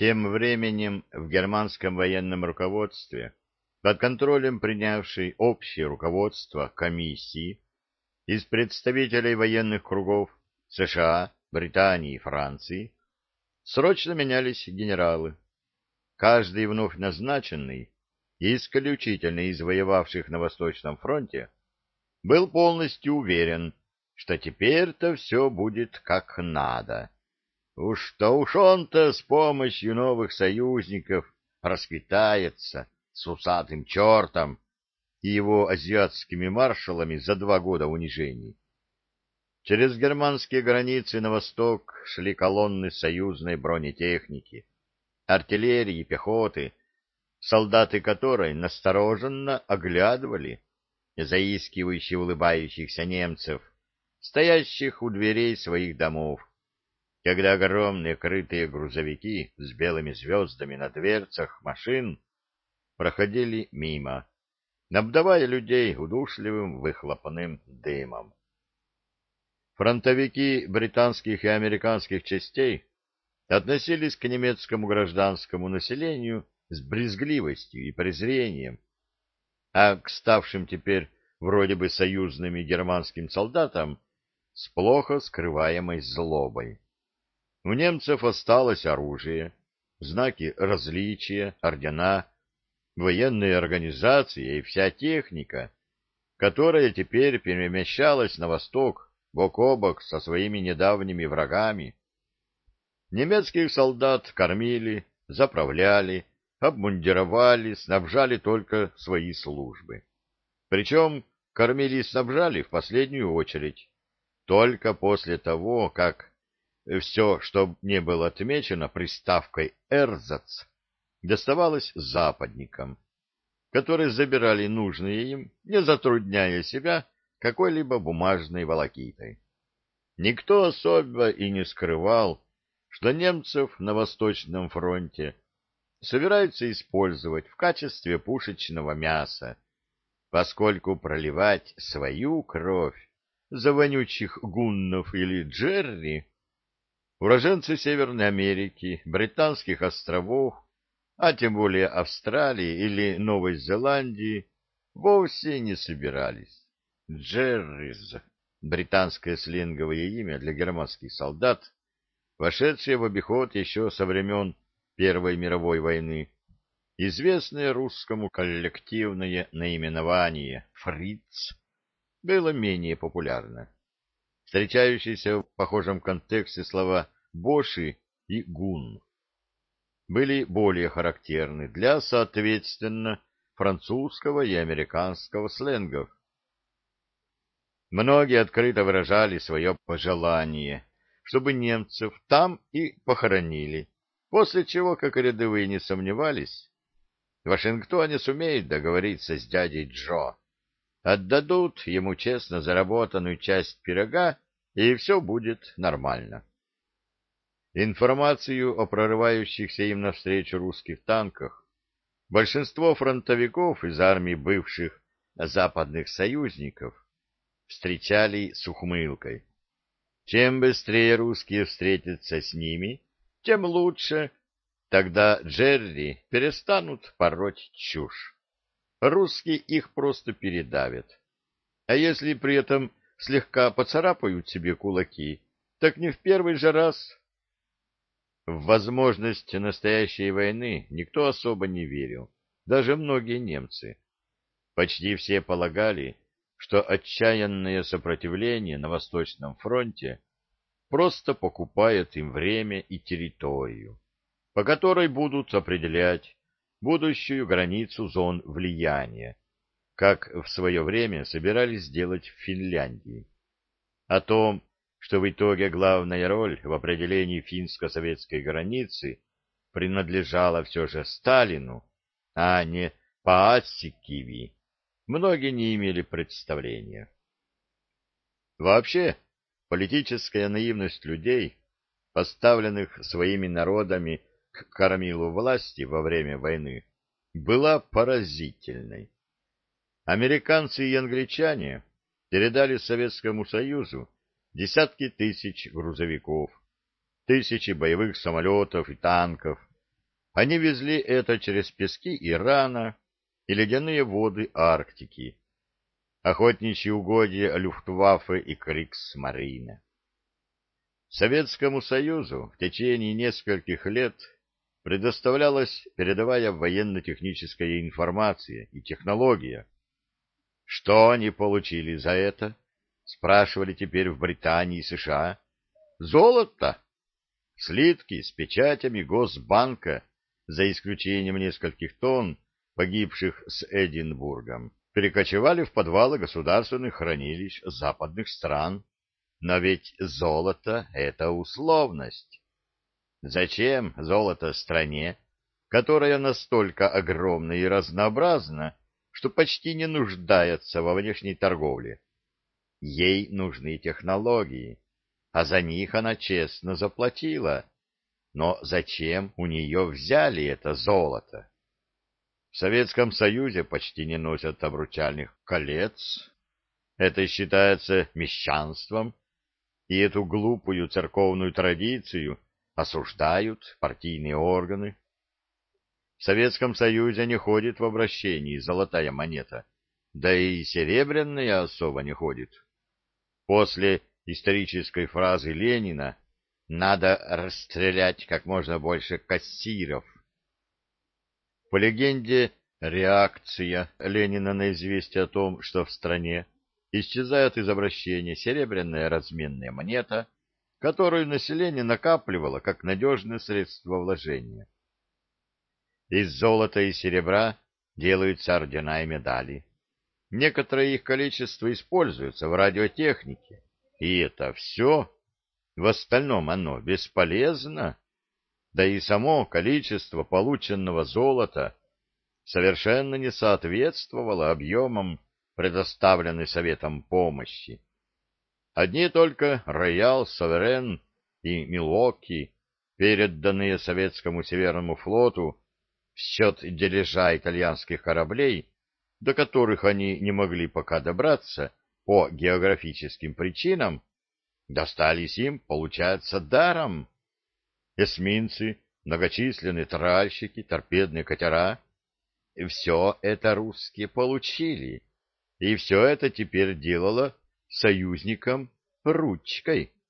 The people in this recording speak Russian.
Тем временем в германском военном руководстве, под контролем принявшей общее руководство комиссии из представителей военных кругов США, Британии и Франции, срочно менялись генералы. Каждый вновь назначенный, исключительно из воевавших на Восточном фронте, был полностью уверен, что теперь-то все будет как надо. Уж он-то с помощью новых союзников расквитается с усатым чертом и его азиатскими маршалами за 2 года унижений. Через германские границы на восток шли колонны союзной бронетехники, артиллерии и пехоты, солдаты которой настороженно оглядывали заискивающе улыбающихся немцев, стоящих у дверей своих домов, когда огромные крытые грузовики с белыми звездами на дверцах машин проходили мимо, обдавая людей удушливым выхлопным дымом. Фронтовики британских и американских частей относились к немецкому гражданскому населению с брезгливостью и презрением, а к ставшим теперь вроде бы союзными германским солдатам с плохо скрываемой злобой. У немцев осталось оружие, знаки различия, ордена, военные организации и вся техника, которая теперь перемещалась на восток бок о бок со своими недавними врагами. Немецких солдат кормили, заправляли, обмундировали, снабжали только свои службы. Причем кормили и снабжали в последнюю очередь, только после того, как все, что не было отмечено приставкой «эрзац», доставалось западникам, которые забирали нужные им, не затрудняя себя какой-либо бумажной волокитой. Никто особо и не скрывал, что немцев на Восточном фронте собираются использовать в качестве пушечного мяса, поскольку проливать свою кровь за вонючих гуннов или джерри уроженцы Северной Америки, Британских островов, а тем более Австралии или Новой Зеландии, вовсе не собирались. Джеррис — британское сленговое имя для германских солдат, вошедшее в обиход еще со времен Первой мировой войны, известное русскому коллективное наименование «фриц» было менее популярно. Встречающиеся в похожем контексте слова «боши» и «гун» были более характерны для, соответственно, французского и американского сленгов. Многие открыто выражали свое пожелание, чтобы немцев там и похоронили, после чего, как рядовые не сомневались, в Вашингтоне сумеют договориться с дядей Джо, отдадут ему честно заработанную часть пирога, и все будет нормально. Информацию о прорывающихся им навстречу русских танках большинство фронтовиков из армий бывших западных союзников встречали с ухмылкой. Чем быстрее русские встретятся с ними, тем лучше. Тогда Джерри перестанут пороть чушь. Русские их просто передавят. А если при этом слегка поцарапают себе кулаки, так не в первый же раз. В возможность настоящей войны никто особо не верил, даже многие немцы. Почти все полагали, что отчаянное сопротивление на Восточном фронте просто покупает им время и территорию, по которой будут определять будущую границу зон влияния, как в свое время собирались сделать в Финляндии. О том, что в итоге главная роль в определении финско-советской границы принадлежала все же Сталину, а не Пааsikkivi, многие не имели представления. Вообще, политическая наивность людей, поставленных своими народами к кормилу власти во время войны, была поразительной. Американцы и англичане передали Советскому Союзу десятки тысяч грузовиков, тысячи боевых самолетов и танков, Они везли это через пески Ирана и ледяные воды Арктики, охотничьи угодья Люфтваффе и Криксмарine. Советскому Союзу в течение нескольких лет предоставлялась передовая военно-техническая информация и технология. Что они получили за это? Спрашивали теперь в Британии и США. Золото! Слитки с печатями Госбанка, за исключением нескольких тонн, погибших с Эдинбургом, перекочевали в подвалы государственных хранилищ западных стран. Но ведь золото — это условность. Зачем золото стране, которая настолько огромна и разнообразна, что почти не нуждается во внешней торговле? Ей нужны технологии, а за них она честно заплатила. Но зачем у нее взяли это золото? В Советском Союзе почти не носят обручальных колец. Это считается мещанством, и эту глупую церковную традицию осуждают партийные органы. В Советском Союзе не ходит в обращении золотая монета, да и серебряная особо не ходит. После исторической фразы Ленина «надо расстрелять как можно больше кассиров». По легенде, реакция Ленина на известие о том, что в стране исчезает из обращения серебряная разменная монета, которую население накапливало как надежное средство вложения. Из золота и серебра делаются ордена и медали. Некоторое их количество используется в радиотехнике, и это все. В остальном оно бесполезно, да и само количество полученного золота совершенно не соответствовало объемам предоставленной Советом помощи. Одни только Роял, Соверен и Милуоки, переданные Советскому Северному флоту в счет дележа итальянских кораблей, до которых они не могли пока добраться по географическим причинам, достались им, получается, даром. Эсминцы, многочисленные тральщики, торпедные катера — все это русские получили, и все это теперь делало союзникам ручкой.